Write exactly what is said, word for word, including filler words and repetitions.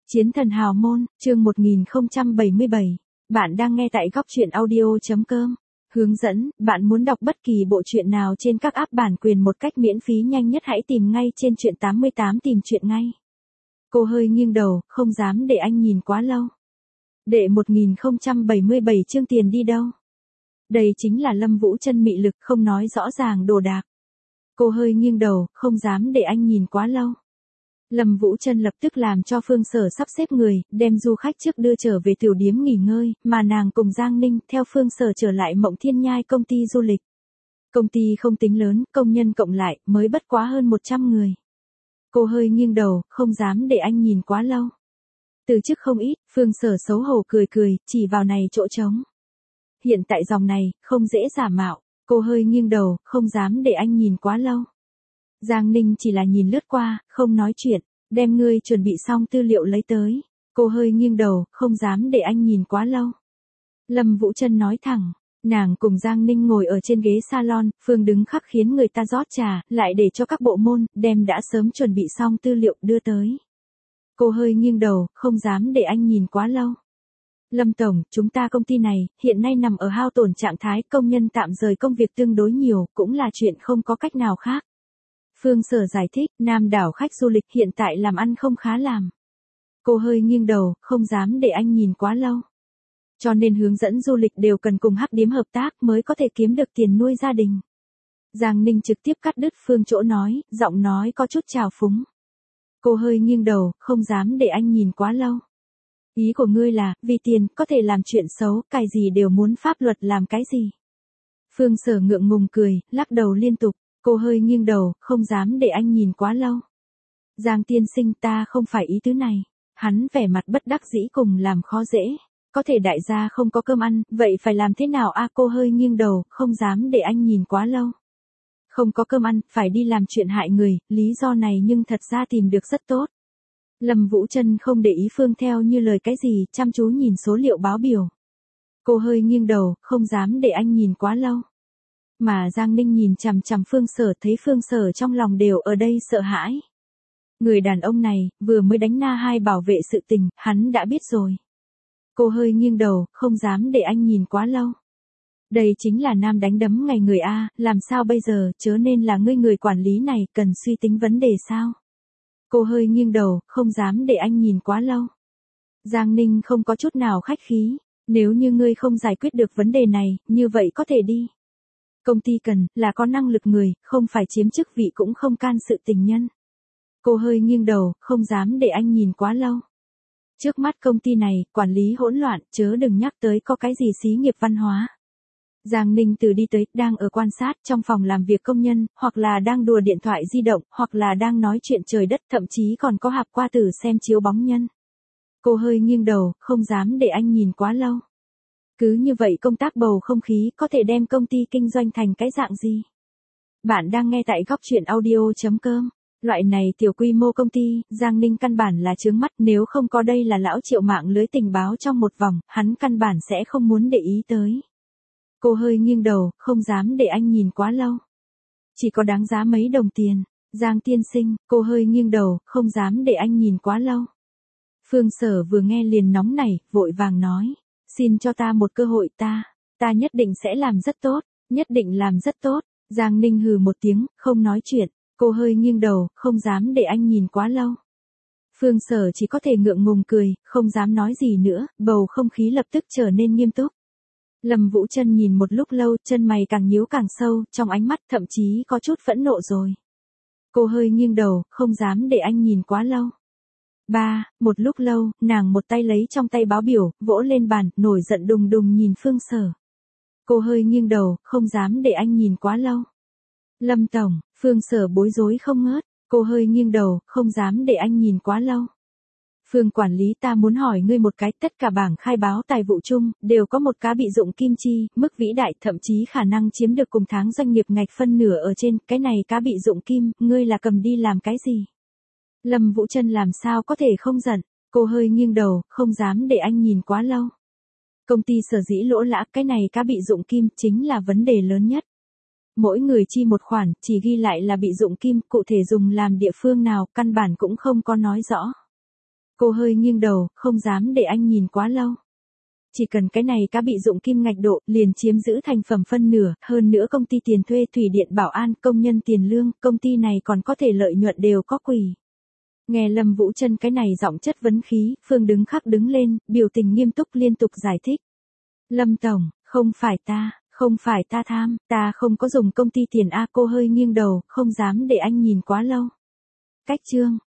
Chiến thần hào môn, chương một nghìn không trăm bảy mươi bảy. Bạn đang nghe tại góc truyện audio.com. Hướng dẫn, bạn muốn đọc bất kỳ bộ truyện nào trên các app bản quyền một cách miễn phí nhanh nhất hãy tìm ngay trên truyện tám mươi tám tìm truyện ngay. Cô hơi nghiêng đầu, không dám để anh nhìn quá lâu. Đệ một nghìn không trăm bảy mươi bảy chương tiền đi đâu? Đây chính là Lâm Vũ Trân mị lực không nói rõ ràng đồ đạc. Cô hơi nghiêng đầu, không dám để anh nhìn quá lâu. Lâm Vũ Trân lập tức làm cho Phương Sở sắp xếp người, đem du khách trước đưa trở về tiểu điếm nghỉ ngơi, mà nàng cùng Giang Ninh theo Phương Sở trở lại Mộng Thiên Nhai công ty du lịch. Công ty không tính lớn, công nhân cộng lại, mới bất quá hơn một trăm người. Cô hơi nghiêng đầu, không dám để anh nhìn quá lâu. Từ chức không ít, Phương Sở xấu hổ cười cười, chỉ vào này chỗ trống. Hiện tại dòng này, không dễ giả mạo, cô hơi nghiêng đầu, không dám để anh nhìn quá lâu. Giang Ninh chỉ là nhìn lướt qua, không nói chuyện, đem ngươi chuẩn bị xong tư liệu lấy tới. Cô hơi nghiêng đầu, không dám để anh nhìn quá lâu. Lâm Vũ Trân nói thẳng, nàng cùng Giang Ninh ngồi ở trên ghế salon, Phương đứng khắc khiến người ta rót trà, lại để cho các bộ môn, đem đã sớm chuẩn bị xong tư liệu đưa tới. Cô hơi nghiêng đầu, không dám để anh nhìn quá lâu. Lâm Tổng, chúng ta công ty này, hiện nay nằm ở hao tổn trạng thái, công nhân tạm rời công việc tương đối nhiều, cũng là chuyện không có cách nào khác. Phương Sở giải thích, Nam đảo khách du lịch hiện tại làm ăn không khá làm. Cô hơi nghiêng đầu, không dám để anh nhìn quá lâu. Cho nên hướng dẫn du lịch đều cần cùng hắc điếm hợp tác mới có thể kiếm được tiền nuôi gia đình. Giang Ninh trực tiếp cắt đứt Phương chỗ nói, giọng nói có chút trào phúng. Cô hơi nghiêng đầu, không dám để anh nhìn quá lâu. Ý của ngươi là, vì tiền, có thể làm chuyện xấu, cái gì đều muốn pháp luật làm cái gì. Phương Sở ngượng ngùng cười, lắc đầu liên tục. Cô hơi nghiêng đầu, không dám để anh nhìn quá lâu. Giang tiên sinh ta không phải ý tứ này. Hắn vẻ mặt bất đắc dĩ cùng làm khó dễ. Có thể đại gia không có cơm ăn, vậy phải làm thế nào a? Cô hơi nghiêng đầu, không dám để anh nhìn quá lâu. Không có cơm ăn, phải đi làm chuyện hại người, lý do này nhưng thật ra tìm được rất tốt. Lâm Vũ Trân không để ý Phương theo như lời cái gì, chăm chú nhìn số liệu báo biểu. Cô hơi nghiêng đầu, không dám để anh nhìn quá lâu. Mà Giang Ninh nhìn chằm chằm Phương Sở, thấy Phương Sở trong lòng đều ở đây sợ hãi. Người đàn ông này, vừa mới đánh na hai bảo vệ sự tình, hắn đã biết rồi. Cô hơi nghiêng đầu, không dám để anh nhìn quá lâu. Đây chính là nam đánh đấm ngày người A, làm sao bây giờ, chớ nên là ngươi người quản lý này, cần suy tính vấn đề sao? Cô hơi nghiêng đầu, không dám để anh nhìn quá lâu. Giang Ninh không có chút nào khách khí, nếu như ngươi không giải quyết được vấn đề này, như vậy có thể đi. Công ty cần, là có năng lực người, không phải chiếm chức vị cũng không can sự tình nhân. Cô hơi nghiêng đầu, không dám để anh nhìn quá lâu. Trước mắt công ty này, quản lý hỗn loạn, chớ đừng nhắc tới có cái gì xí nghiệp văn hóa. Giang Ninh từ đi tới, đang ở quan sát trong phòng làm việc công nhân, hoặc là đang đùa điện thoại di động, hoặc là đang nói chuyện trời đất, thậm chí còn có hạp qua tử xem chiếu bóng nhân. Cô hơi nghiêng đầu, không dám để anh nhìn quá lâu. Cứ như vậy công tác bầu không khí có thể đem công ty kinh doanh thành cái dạng gì? Bạn đang nghe tại góc truyện audio.com. Loại này tiểu quy mô công ty, Giang Ninh căn bản là chướng mắt, nếu không có đây là lão triệu mạng lưới tình báo trong một vòng, hắn căn bản sẽ không muốn để ý tới. Cô hơi nghiêng đầu, không dám để anh nhìn quá lâu. Chỉ có đáng giá mấy đồng tiền. Giang tiên sinh, cô hơi nghiêng đầu, không dám để anh nhìn quá lâu. Phương Sở vừa nghe liền nóng nảy, vội vàng nói. Xin cho ta một cơ hội ta, ta nhất định sẽ làm rất tốt, nhất định làm rất tốt. Giang Ninh hừ một tiếng, không nói chuyện, cô hơi nghiêng đầu, không dám để anh nhìn quá lâu. Phương Sở chỉ có thể ngượng ngùng cười, không dám nói gì nữa, bầu không khí lập tức trở nên nghiêm túc. Lâm Vũ Trân nhìn một lúc lâu, chân mày càng nhíu càng sâu, trong ánh mắt thậm chí có chút phẫn nộ rồi. Cô hơi nghiêng đầu, không dám để anh nhìn quá lâu. Ba, một lúc lâu, nàng một tay lấy trong tay báo biểu, vỗ lên bàn, nổi giận đùng đùng nhìn Phương Sở. Cô hơi nghiêng đầu, không dám để anh nhìn quá lâu. Lâm Tổng, Phương Sở bối rối không ngớt, cô hơi nghiêng đầu, không dám để anh nhìn quá lâu. Phương quản lý ta muốn hỏi ngươi một cái, tất cả bảng khai báo tài vụ chung, đều có một cá bị dụng kim chi, mức vĩ đại, thậm chí khả năng chiếm được cùng tháng doanh nghiệp ngạch phân nửa ở trên, cái này cá bị dụng kim, ngươi là cầm đi làm cái gì? Lâm Vũ Trân làm sao có thể không giận, cô hơi nghiêng đầu, không dám để anh nhìn quá lâu. Công ty sở dĩ lỗ lã, cái này cá bị dụng kim, chính là vấn đề lớn nhất. Mỗi người chi một khoản, chỉ ghi lại là bị dụng kim, cụ thể dùng làm địa phương nào, căn bản cũng không có nói rõ. Cô hơi nghiêng đầu, không dám để anh nhìn quá lâu. Chỉ cần cái này cá bị dụng kim ngạch độ, liền chiếm giữ thành phẩm phân nửa, hơn nữa công ty tiền thuê thủy điện bảo an, công nhân tiền lương, công ty này còn có thể lợi nhuận đều có quỷ. Nghe Lâm Vũ Trân cái này giọng chất vấn khí, Phương đứng khắc đứng lên, biểu tình nghiêm túc liên tục giải thích. Lâm Tổng, không phải ta, không phải ta tham, ta không có dùng công ty tiền A. Cô hơi nghiêng đầu, không dám để anh nhìn quá lâu. Cách chương.